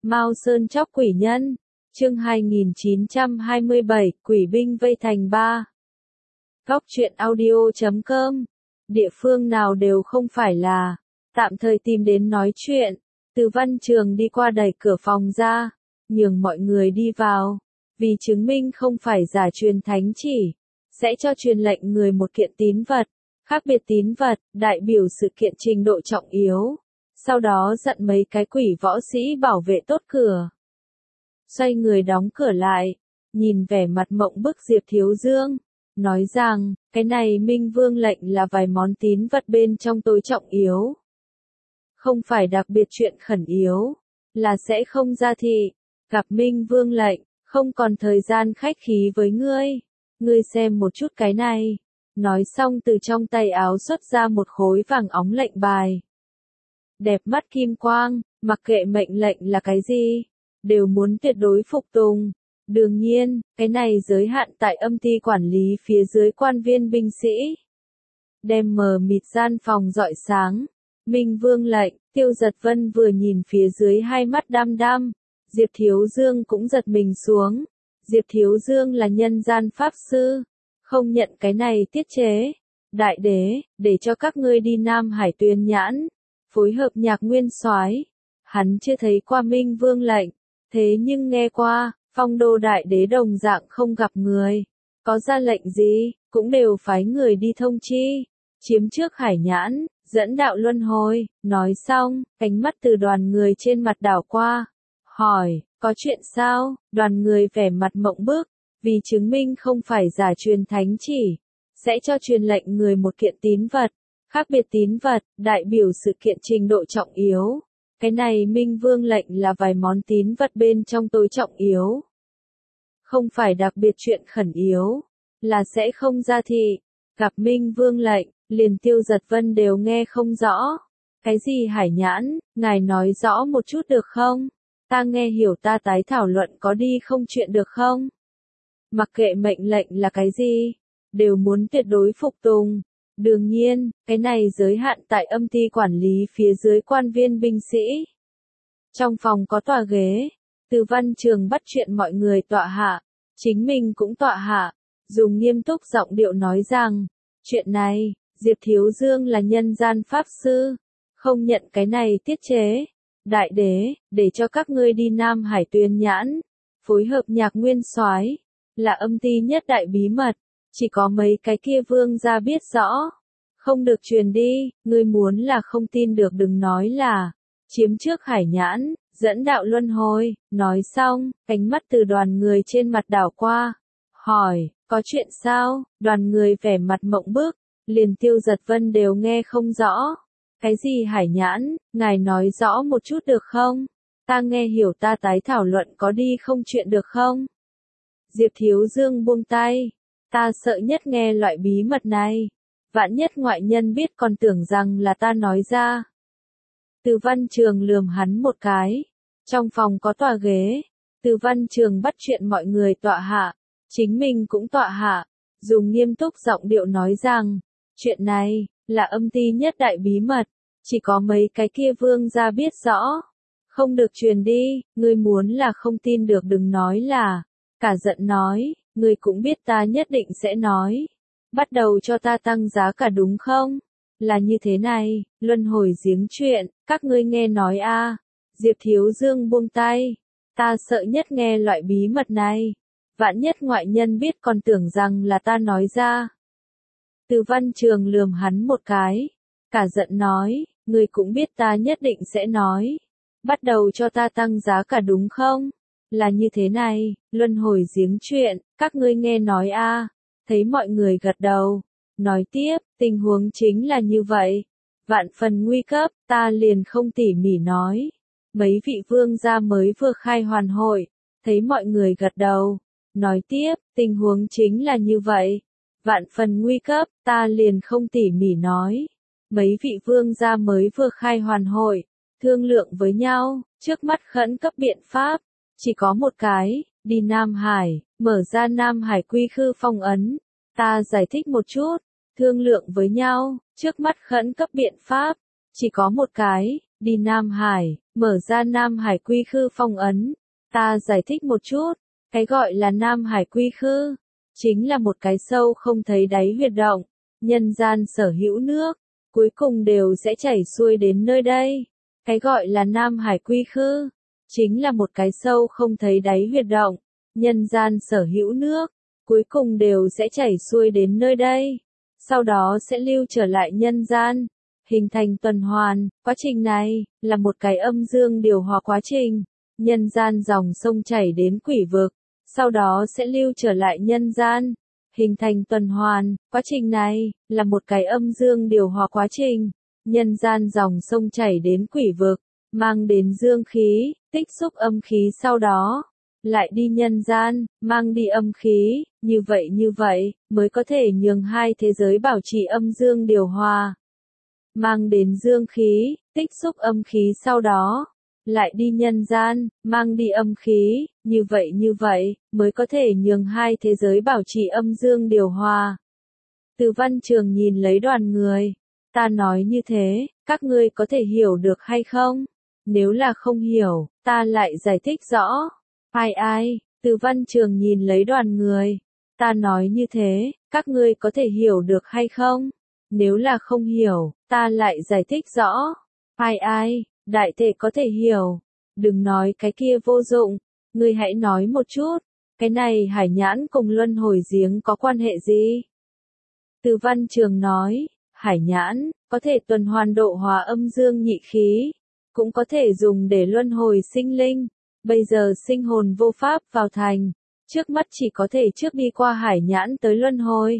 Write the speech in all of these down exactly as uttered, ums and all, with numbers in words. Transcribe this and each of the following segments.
Mao Sơn chóc quỷ nhân, chương hai nghìn chín trăm hai mươi bảy, quỷ binh vây thành ba. Góc truyện audio chấm com, địa phương nào đều không phải là, tạm thời tìm đến nói chuyện. Từ Văn Trường đi qua đẩy cửa phòng ra, nhường mọi người đi vào, vì chứng minh không phải giả truyền thánh chỉ, sẽ cho truyền lệnh người một kiện tín vật, khác biệt tín vật, đại biểu sự kiện trình độ trọng yếu. Sau đó dặn mấy cái quỷ võ sĩ bảo vệ tốt cửa. Xoay người đóng cửa lại, nhìn vẻ mặt mộng bức Diệp Thiếu Dương, nói rằng, cái này Minh Vương lệnh là vài món tín vật bên trong tối trọng yếu. Không phải đặc biệt chuyện khẩn yếu, là sẽ không ra thị, gặp Minh Vương lệnh, không còn thời gian khách khí với ngươi. Ngươi xem một chút cái này. Nói xong từ trong tay áo xuất ra một khối vàng óng lệnh bài. Đẹp mắt kim quang, mặc kệ mệnh lệnh là cái gì, đều muốn tuyệt đối phục tùng. Đương nhiên, cái này giới hạn tại âm ty quản lý phía dưới quan viên binh sĩ. Đem mờ mịt gian phòng rọi sáng. Minh Vương lệnh, Tiêu Giật Vân vừa nhìn phía dưới hai mắt đăm đăm. Diệp Thiếu Dương cũng giật mình xuống. Diệp Thiếu Dương là nhân gian pháp sư, không nhận cái này tiết chế. Đại đế, để cho các ngươi đi Nam Hải Tuyên Nhãn, phối hợp Nhạc Nguyên Soái. Hắn chưa thấy qua Minh Vương lệnh, thế nhưng nghe qua, Phong Đô đại đế đồng dạng không gặp người, có ra lệnh gì, cũng đều phái người đi thông chi, chiếm trước Hải Nhãn, dẫn đạo luân hồi. Nói xong, ánh mắt từ đoàn người trên mặt đảo qua, hỏi, có chuyện sao? Đoàn người vẻ mặt mộng bức, vì chứng minh không phải giả truyền thánh chỉ, sẽ cho truyền lệnh người một kiện tín vật, khác biệt tín vật, đại biểu sự kiện trình độ trọng yếu. Cái này Minh Vương lệnh là vài món tín vật bên trong tối trọng yếu. Không phải đặc biệt chuyện khẩn yếu, là sẽ không ra thị. Gặp Minh Vương lệnh, liền Tiêu Giật Vân đều nghe không rõ. Cái gì Hải Nhãn, ngài nói rõ một chút được không? Ta nghe hiểu ta tái thảo luận có đi không chuyện được không? Mặc kệ mệnh lệnh là cái gì, đều muốn tuyệt đối phục tùng. Đương nhiên, cái này giới hạn tại âm ty quản lý phía dưới quan viên binh sĩ. Trong phòng có tòa ghế, Từ Văn Trường bắt chuyện mọi người tọa hạ, chính mình cũng tọa hạ, dùng nghiêm túc giọng điệu nói rằng, chuyện này, Diệp Thiếu Dương là nhân gian pháp sư, không nhận cái này tiết chế. Đại đế, để cho các ngươi đi Nam Hải Tuyên Nhãn, phối hợp Nhạc Nguyên Soái, là âm ty nhất đại bí mật, chỉ có mấy cái kia vương gia biết rõ, không được truyền đi. Ngươi muốn là không tin được đừng nói là chiếm trước Hải Nhãn, dẫn đạo luân hồi. Nói xong, ánh mắt từ đoàn người trên mặt đảo qua, hỏi, có chuyện sao? Đoàn người vẻ mặt mộng bức, liền Tiêu Giật Vân đều nghe không rõ. Cái gì Hải Nhãn, ngài nói rõ một chút được không? Ta nghe hiểu ta tái thảo luận có đi không chuyện được không? Diệp Thiếu Dương buông tay, ta sợ nhất nghe loại bí mật này. Vạn nhất ngoại nhân biết còn tưởng rằng là ta nói ra. Từ Văn Trường lườm hắn một cái. Trong phòng có tòa ghế. Từ Văn Trường bắt chuyện mọi người tọa hạ. Chính mình cũng tọa hạ. Dùng nghiêm túc giọng điệu nói rằng, chuyện này, là âm ty nhất đại bí mật. Chỉ có mấy cái kia vương gia biết rõ. Không được truyền đi. Ngươi muốn là không tin được đừng nói là. Cả giận nói, ngươi cũng biết ta nhất định sẽ nói. Bắt đầu cho ta tăng giá cả đúng không? Là như thế này, luân hồi giếng chuyện, các ngươi nghe nói a. À. Diệp Thiếu Dương buông tay. Ta sợ nhất nghe loại bí mật này. Vạn nhất ngoại nhân biết còn tưởng rằng là ta nói ra. Từ Văn Trường lườm hắn một cái. Cả giận nói, ngươi cũng biết ta nhất định sẽ nói. Bắt đầu cho ta tăng giá cả đúng không? Là như thế này, luân hồi giếng chuyện, các ngươi nghe nói a. À. Thấy mọi người gật đầu. Nói tiếp, tình huống chính là như vậy. Vạn phần nguy cấp, ta liền không tỉ mỉ nói. Mấy vị vương gia mới vừa khai hoàn hội. Thấy mọi người gật đầu. Nói tiếp, tình huống chính là như vậy. Vạn phần nguy cấp, ta liền không tỉ mỉ nói. Mấy vị vương gia mới vừa khai hoàn hội. Thương lượng với nhau, trước mắt khẩn cấp biện pháp. Chỉ có một cái, đi Nam Hải, mở ra Nam Hải quy khư phong ấn. Ta giải thích một chút, thương lượng với nhau, trước mắt khẩn cấp biện pháp. Chỉ có một cái, đi Nam Hải, mở ra Nam Hải Quy Khư phong ấn. Ta giải thích một chút, cái gọi là Nam Hải Quy Khư, chính là một cái sâu không thấy đáy huyệt động, nhân gian sở hữu nước, cuối cùng đều sẽ chảy xuôi đến nơi đây. Cái gọi là Nam Hải Quy Khư, chính là một cái sâu không thấy đáy huyệt động, nhân gian sở hữu nước, cuối cùng đều sẽ chảy xuôi đến nơi đây, sau đó sẽ lưu trở lại nhân gian, hình thành tuần hoàn. Quá trình này là một cái âm dương điều hòa quá trình, nhân gian dòng sông chảy đến quỷ vực, sau đó sẽ lưu trở lại nhân gian, hình thành tuần hoàn. Quá trình này là một cái âm dương điều hòa quá trình, nhân gian dòng sông chảy đến quỷ vực, mang đến dương khí, tích xúc âm khí, sau đó lại đi nhân gian, mang đi âm khí, như vậy như vậy, mới có thể nhường hai thế giới bảo trì âm dương điều hòa. Mang đến dương khí, tích xúc âm khí, sau đó lại đi nhân gian, mang đi âm khí, như vậy như vậy, mới có thể nhường hai thế giới bảo trì âm dương điều hòa. Từ Văn Trường nhìn lấy đoàn người, ta nói như thế, các ngươi có thể hiểu được hay không? Nếu là không hiểu, ta lại giải thích rõ. Ai ai, Từ Văn Trường nhìn lấy đoàn người, ta nói như thế, các ngươi có thể hiểu được hay không? Nếu là không hiểu, ta lại giải thích rõ. Ai ai, đại thể có thể hiểu. Đừng nói cái kia vô dụng, ngươi hãy nói một chút, cái này hải nhãn cùng luân hồi giếng có quan hệ gì? Từ Văn Trường nói, hải nhãn, có thể tuần hoàn độ hòa âm dương nhị khí, cũng có thể dùng để luân hồi sinh linh. Bây giờ sinh hồn vô pháp vào thành, trước mắt chỉ có thể trước đi qua hải nhãn tới luân hồi.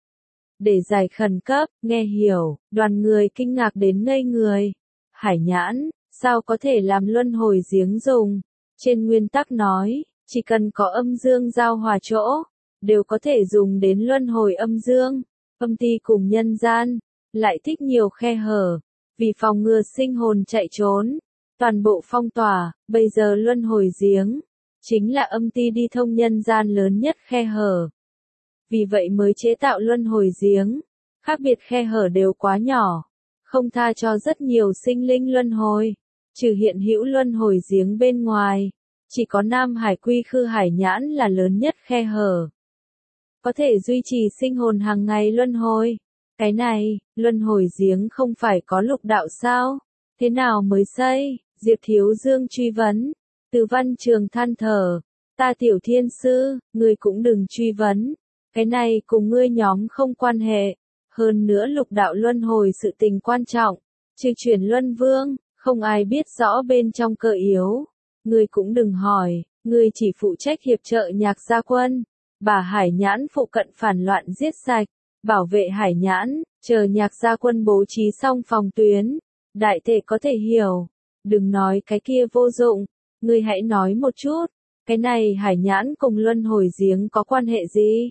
Để giải khẩn cấp, nghe hiểu, đoàn người kinh ngạc đến ngây người. Hải nhãn, sao có thể làm luân hồi giếng dùng? Trên nguyên tắc nói, chỉ cần có âm dương giao hòa chỗ, đều có thể dùng đến luân hồi âm dương. Âm ti cùng nhân gian, lại thích nhiều khe hở, vì phòng ngừa sinh hồn chạy trốn. Toàn bộ phong tỏa, bây giờ luân hồi giếng, chính là âm ti đi thông nhân gian lớn nhất khe hở. Vì vậy mới chế tạo luân hồi giếng, khác biệt khe hở đều quá nhỏ, không tha cho rất nhiều sinh linh luân hồi. Trừ hiện hữu luân hồi giếng bên ngoài, chỉ có Nam Hải Quy Khư hải nhãn là lớn nhất khe hở, có thể duy trì sinh hồn hàng ngày luân hồi. Cái này, luân hồi giếng không phải có lục đạo sao? Thế nào mới xây? Diệp Thiếu Dương truy vấn. Từ Văn Trường than thở, ta Tiểu Thiên Sư, ngươi cũng đừng truy vấn, cái này cùng ngươi nhóm không quan hệ. Hơn nữa lục đạo luân hồi sự tình quan trọng, trừ chuyển luân vương, không ai biết rõ bên trong cơ yếu. Ngươi cũng đừng hỏi, ngươi chỉ phụ trách hiệp trợ Nhạc Gia Quân, bà hải nhãn phụ cận phản loạn giết sạch, bảo vệ hải nhãn, chờ Nhạc Gia Quân bố trí xong phòng tuyến. Đại thể có thể hiểu. Đừng nói cái kia vô dụng, ngươi hãy nói một chút, cái này hải nhãn cùng luân hồi giếng có quan hệ gì?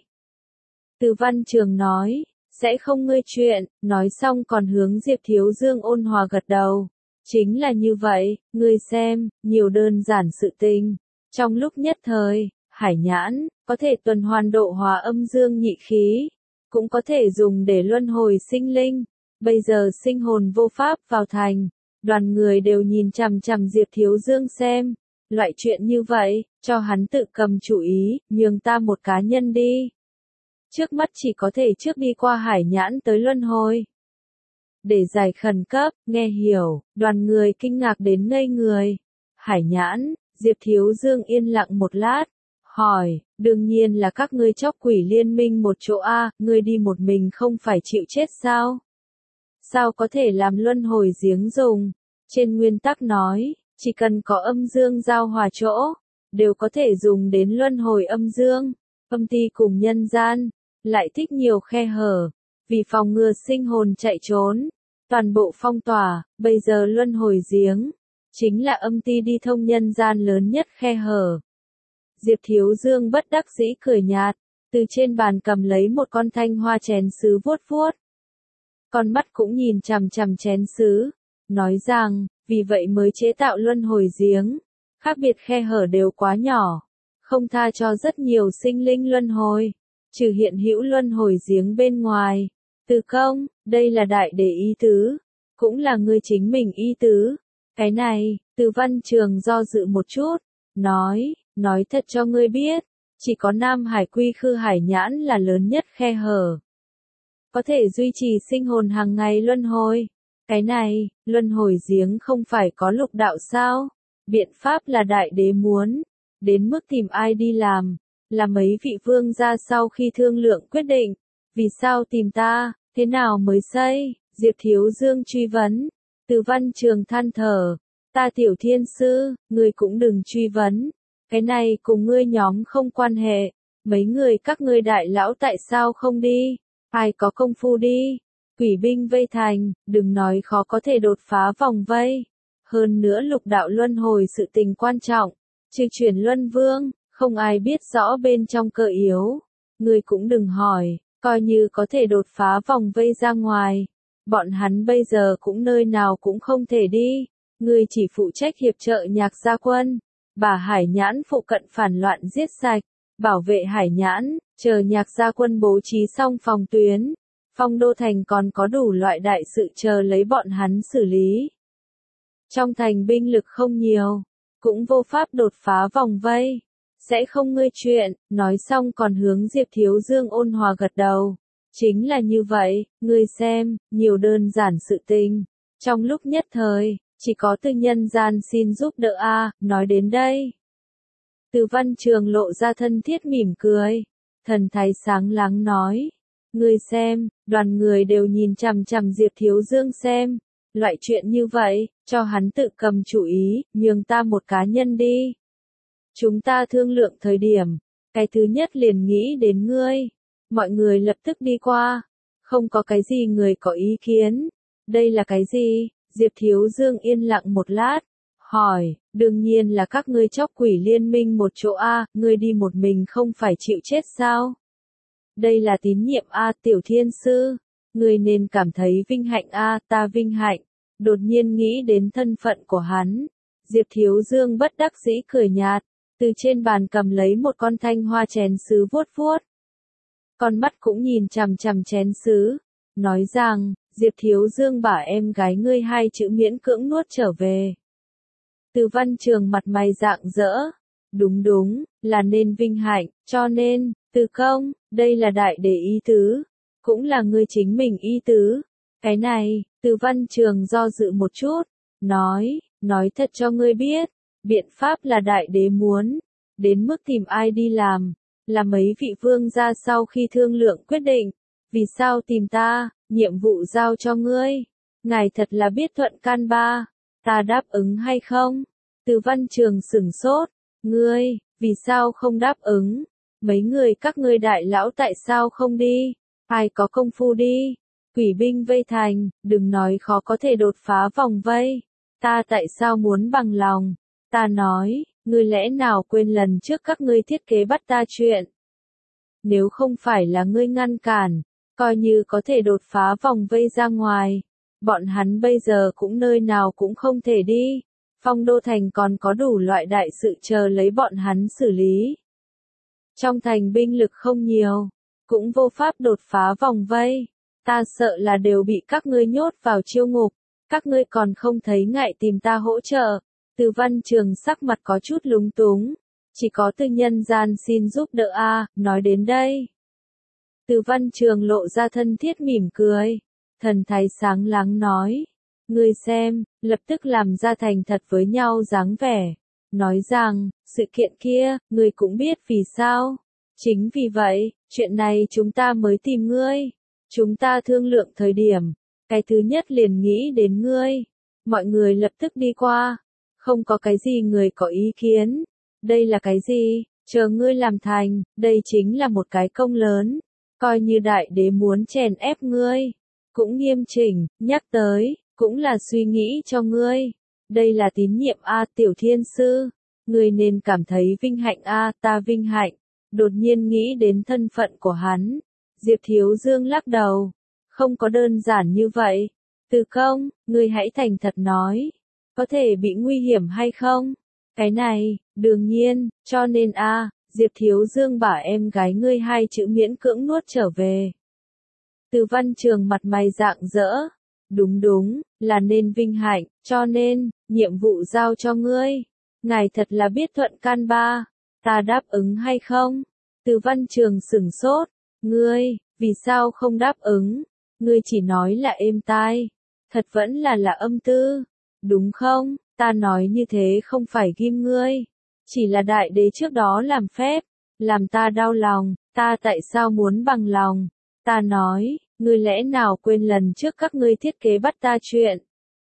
Từ Văn Trường nói, sẽ không ngươi chuyện, nói xong còn hướng Diệp Thiếu Dương ôn hòa gật đầu. Chính là như vậy, ngươi xem, nhiều đơn giản sự tình. Trong lúc nhất thời, hải nhãn, có thể tuần hoàn độ hòa âm dương nhị khí, cũng có thể dùng để luân hồi sinh linh. Bây giờ sinh hồn vô pháp vào thành, đoàn người đều nhìn chằm chằm Diệp Thiếu Dương xem. Loại chuyện như vậy, cho hắn tự cầm chủ ý, nhường ta một cá nhân đi. Trước mắt chỉ có thể trước đi qua hải nhãn tới luân hồi. Để giải khẩn cấp, nghe hiểu, đoàn người kinh ngạc đến ngây người. Hải nhãn, Diệp Thiếu Dương yên lặng một lát, hỏi, đương nhiên là các ngươi chóc quỷ liên minh một chỗ a, ngươi đi một mình không phải chịu chết sao? Sao có thể làm luân hồi giếng dùng? Trên nguyên tắc nói, chỉ cần có âm dương giao hòa chỗ, đều có thể dùng đến luân hồi âm dương. Âm ti cùng nhân gian, lại thích nhiều khe hở, vì phòng ngừa sinh hồn chạy trốn. Toàn bộ phong tỏa, bây giờ luân hồi giếng, chính là âm ti đi thông nhân gian lớn nhất khe hở. Diệp Thiếu Dương bất đắc dĩ cười nhạt, từ trên bàn cầm lấy một con thanh hoa chén sứ vuốt vuốt. Con mắt cũng nhìn chằm chằm chén sứ, nói rằng, vì vậy mới chế tạo luân hồi giếng, khác biệt khe hở đều quá nhỏ, không tha cho rất nhiều sinh linh luân hồi, trừ hiện hữu luân hồi giếng bên ngoài. Từ Công, đây là đại để ý tứ, cũng là ngươi chính mình ý tứ. Cái này, Từ Văn Trường do dự một chút, nói, nói thật cho ngươi biết, chỉ có Nam Hải Quy Khư Hải Nhãn là lớn nhất khe hở. Có thể duy trì sinh hồn hàng ngày luân hồi. Cái này, luân hồi giếng không phải có lục đạo sao? Biện pháp là đại đế muốn. Đến mức tìm ai đi làm, là mấy vị vương gia sau khi thương lượng quyết định. Vì sao tìm ta, thế nào mới xây? Diệp Thiếu Dương truy vấn. Từ Văn Trường than thở. Ta Tiểu Thiên Sư, ngươi cũng đừng truy vấn. Cái này cùng ngươi nhóm không quan hệ. Mấy người các ngươi đại lão tại sao không đi? Ai có công phu đi? Quỷ binh vây thành, đừng nói khó có thể đột phá vòng vây. Hơn nữa lục đạo luân hồi sự tình quan trọng. Trừ chuyển luân vương, không ai biết rõ bên trong cơ yếu. Ngươi cũng đừng hỏi, coi như có thể đột phá vòng vây ra ngoài. Bọn hắn bây giờ cũng nơi nào cũng không thể đi. Ngươi chỉ phụ trách hiệp trợ Nhạc Gia Quân. Bà Hải Nhãn phụ cận phản loạn giết sạch. Bảo vệ Hải Nhãn, chờ Nhạc Gia Quân bố trí xong phòng tuyến. Phong Đô Thành còn có đủ loại đại sự chờ lấy bọn hắn xử lý. Trong thành binh lực không nhiều, cũng vô pháp đột phá vòng vây. Sẽ không ngươi chuyện, nói xong còn hướng Diệp Thiếu Dương ôn hòa gật đầu. Chính là như vậy, ngươi xem, nhiều đơn giản sự tình. Trong lúc nhất thời, chỉ có tư nhân gian xin giúp đỡ a. Nói đến đây. Từ Văn Trường lộ ra thân thiết mỉm cười. Thần thái sáng láng nói. Ngươi xem, đoàn người đều nhìn chằm chằm Diệp Thiếu Dương xem. Loại chuyện như vậy, cho hắn tự cầm chủ ý, nhường ta một cá nhân đi. Chúng ta thương lượng thời điểm, cái thứ nhất liền nghĩ đến ngươi. Mọi người lập tức đi qua. Không có cái gì người có ý kiến. Đây là cái gì? Diệp Thiếu Dương yên lặng một lát. Hỏi, đương nhiên là các ngươi chóc quỷ liên minh một chỗ A, ngươi đi một mình không phải chịu chết sao? Đây là tín nhiệm A, Tiểu Thiên Sư. Ngươi nên cảm thấy vinh hạnh A, ta vinh hạnh. Đột nhiên nghĩ đến thân phận của hắn. Diệp Thiếu Dương bất đắc dĩ cười nhạt, từ trên bàn cầm lấy một con thanh hoa chén sứ vuốt vuốt. Con mắt cũng nhìn chằm chằm chén sứ, nói rằng, Diệp Thiếu Dương bảo em gái ngươi hai chữ miễn cưỡng nuốt trở về. Từ Văn Trường mặt mày rạng rỡ. Đúng đúng, là nên vinh hạnh, cho nên, Từ Công, đây là đại để ý tứ, cũng là ngươi chính mình ý tứ. Cái này, Từ Văn Trường do dự một chút, nói, nói thật cho ngươi biết, biện pháp là đại đế muốn, đến mức tìm ai đi làm, là mấy vị vương gia sau khi thương lượng quyết định. Vì sao tìm ta, nhiệm vụ giao cho ngươi, ngài thật là biết thuận can ba, ta đáp ứng hay không? Từ Văn Trường sửng sốt, ngươi, vì sao không đáp ứng? Mấy người các ngươi đại lão tại sao không đi? Ai có công phu đi? Quỷ binh vây thành, đừng nói khó có thể đột phá vòng vây. Ta tại sao muốn bằng lòng? Ta nói, ngươi lẽ nào quên lần trước các ngươi thiết kế bắt ta chuyện? Nếu không phải là ngươi ngăn cản, coi như có thể đột phá vòng vây ra ngoài, bọn hắn bây giờ cũng nơi nào cũng không thể đi. Phong Đô Thành còn có đủ loại đại sự chờ lấy bọn hắn xử lý. Trong thành binh lực không nhiều, cũng vô pháp đột phá vòng vây. Ta sợ là đều bị các ngươi nhốt vào chiêu ngục, các ngươi còn không thấy ngại tìm ta hỗ trợ. Từ Văn Trường sắc mặt có chút lúng túng, chỉ có tư nhân gian xin giúp đỡ a. Nói đến đây. Từ Văn Trường lộ ra thân thiết mỉm cười, thần thái sáng láng nói. Ngươi xem, lập tức làm ra thành thật với nhau dáng vẻ. Nói rằng, sự kiện kia, ngươi cũng biết vì sao. Chính vì vậy, chuyện này chúng ta mới tìm ngươi. Chúng ta thương lượng thời điểm, cái thứ nhất liền nghĩ đến ngươi. Mọi người lập tức đi qua. Không có cái gì người có ý kiến. Đây là cái gì? Chờ ngươi làm thành, đây chính là một cái công lớn. Coi như đại đế muốn chèn ép ngươi. Cũng nghiêm chỉnh, nhắc tới, cũng là suy nghĩ cho ngươi. Đây là tín nhiệm A, Tiểu Thiên Sư. Ngươi nên cảm thấy vinh hạnh A, ta vinh hạnh. Đột nhiên nghĩ đến thân phận của hắn. Diệp Thiếu Dương lắc đầu. Không có đơn giản như vậy. Từ Công, ngươi hãy thành thật nói. Có thể bị nguy hiểm hay không? Cái này, đương nhiên, cho nên a, Diệp Thiếu Dương bảo em gái ngươi hai chữ miễn cưỡng nuốt trở về. Từ Văn Trường mặt mày rạng rỡ. Đúng đúng, là nên vinh hạnh, cho nên, nhiệm vụ giao cho ngươi. Ngài thật là biết thuận can ba. Ta đáp ứng hay không? Từ Văn Trường sửng sốt. Ngươi, vì sao không đáp ứng? Ngươi chỉ nói là êm tai. Thật vẫn là là âm tư. Đúng không? Ta nói như thế không phải ghim ngươi. Chỉ là đại đế trước đó làm phép. Làm ta đau lòng. Ta tại sao muốn bằng lòng? Ta nói, ngươi lẽ nào quên lần trước các ngươi thiết kế bắt ta chuyện?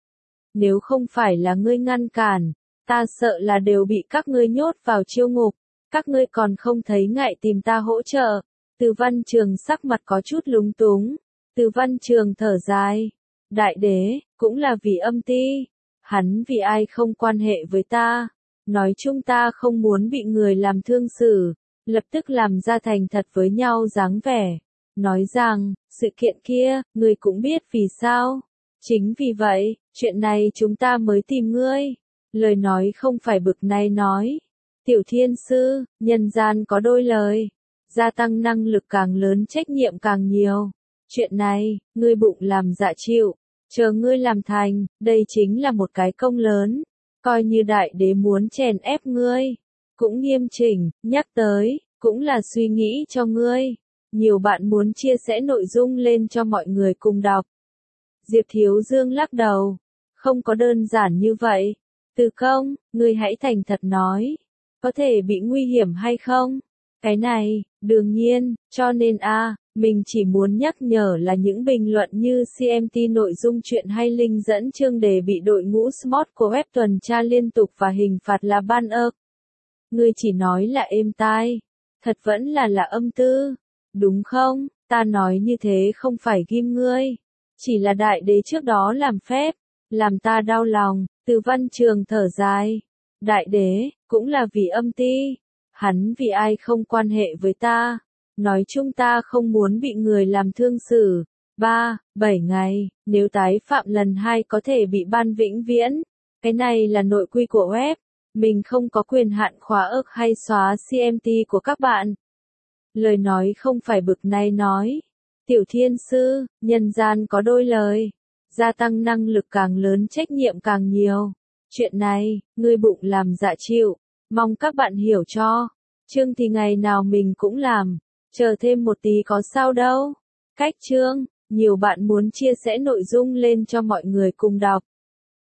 Nếu không phải là ngươi ngăn cản, ta sợ là đều bị các ngươi nhốt vào chiêu ngục. Các ngươi còn không thấy ngại tìm ta hỗ trợ. Từ Văn Trường sắc mặt có chút lúng túng. Từ Văn Trường thở dài. Đại đế, cũng là vì âm ti. Hắn vì ai không quan hệ với ta. Nói chung ta không muốn bị người làm thương xử. Lập tức làm ra thành thật với nhau dáng vẻ. Nói rằng, sự kiện kia, ngươi cũng biết vì sao. Chính vì vậy, chuyện này chúng ta mới tìm ngươi. Lời nói không phải bực này nói. Tiểu thiên sư, nhân gian có đôi lời. Gia tăng năng lực càng lớn trách nhiệm càng nhiều. Chuyện này, ngươi bụng làm dạ chịu. Chờ ngươi làm thành, đây chính là một cái công lớn. Coi như đại đế muốn chèn ép ngươi. Cũng nghiêm chỉnh, nhắc tới, cũng là suy nghĩ cho ngươi. Nhiều bạn muốn chia sẻ nội dung lên cho mọi người cùng đọc. Diệp Thiếu Dương lắc đầu. Không có đơn giản như vậy. Từ Công, ngươi hãy thành thật nói. Có thể bị nguy hiểm hay không? Cái này, đương nhiên, cho nên a, mình chỉ muốn nhắc nhở là những bình luận như xê em tê nội dung chuyện hay link dẫn chương đề bị đội ngũ Smart của web tuần tra liên tục và hình phạt là ban ơ. Ngươi chỉ nói là êm tai. Thật vẫn là là âm tư. Đúng không? Ta nói như thế không phải ghim ngươi. Chỉ là đại đế trước đó làm phép. Làm ta đau lòng. Từ Văn Trường thở dài. Đại đế, cũng là vì âm ti. Hắn vì ai không quan hệ với ta. Nói chung ta không muốn bị người làm thương xử. Ba, bảy ngày, nếu tái phạm lần hai có thể bị ban vĩnh viễn. Cái này là nội quy của web. Mình không có quyền hạn khóa ức hay xóa xê em tê của các bạn. Lời nói không phải bực này nói. Tiểu thiên sư, nhân gian có đôi lời. Gia tăng năng lực càng lớn trách nhiệm càng nhiều. Chuyện này, ngươi bụng làm dạ chịu. Mong các bạn hiểu cho. Chương thì ngày nào mình cũng làm. Chờ thêm một tí có sao đâu. Cách chương, nhiều bạn muốn chia sẻ nội dung lên cho mọi người cùng đọc.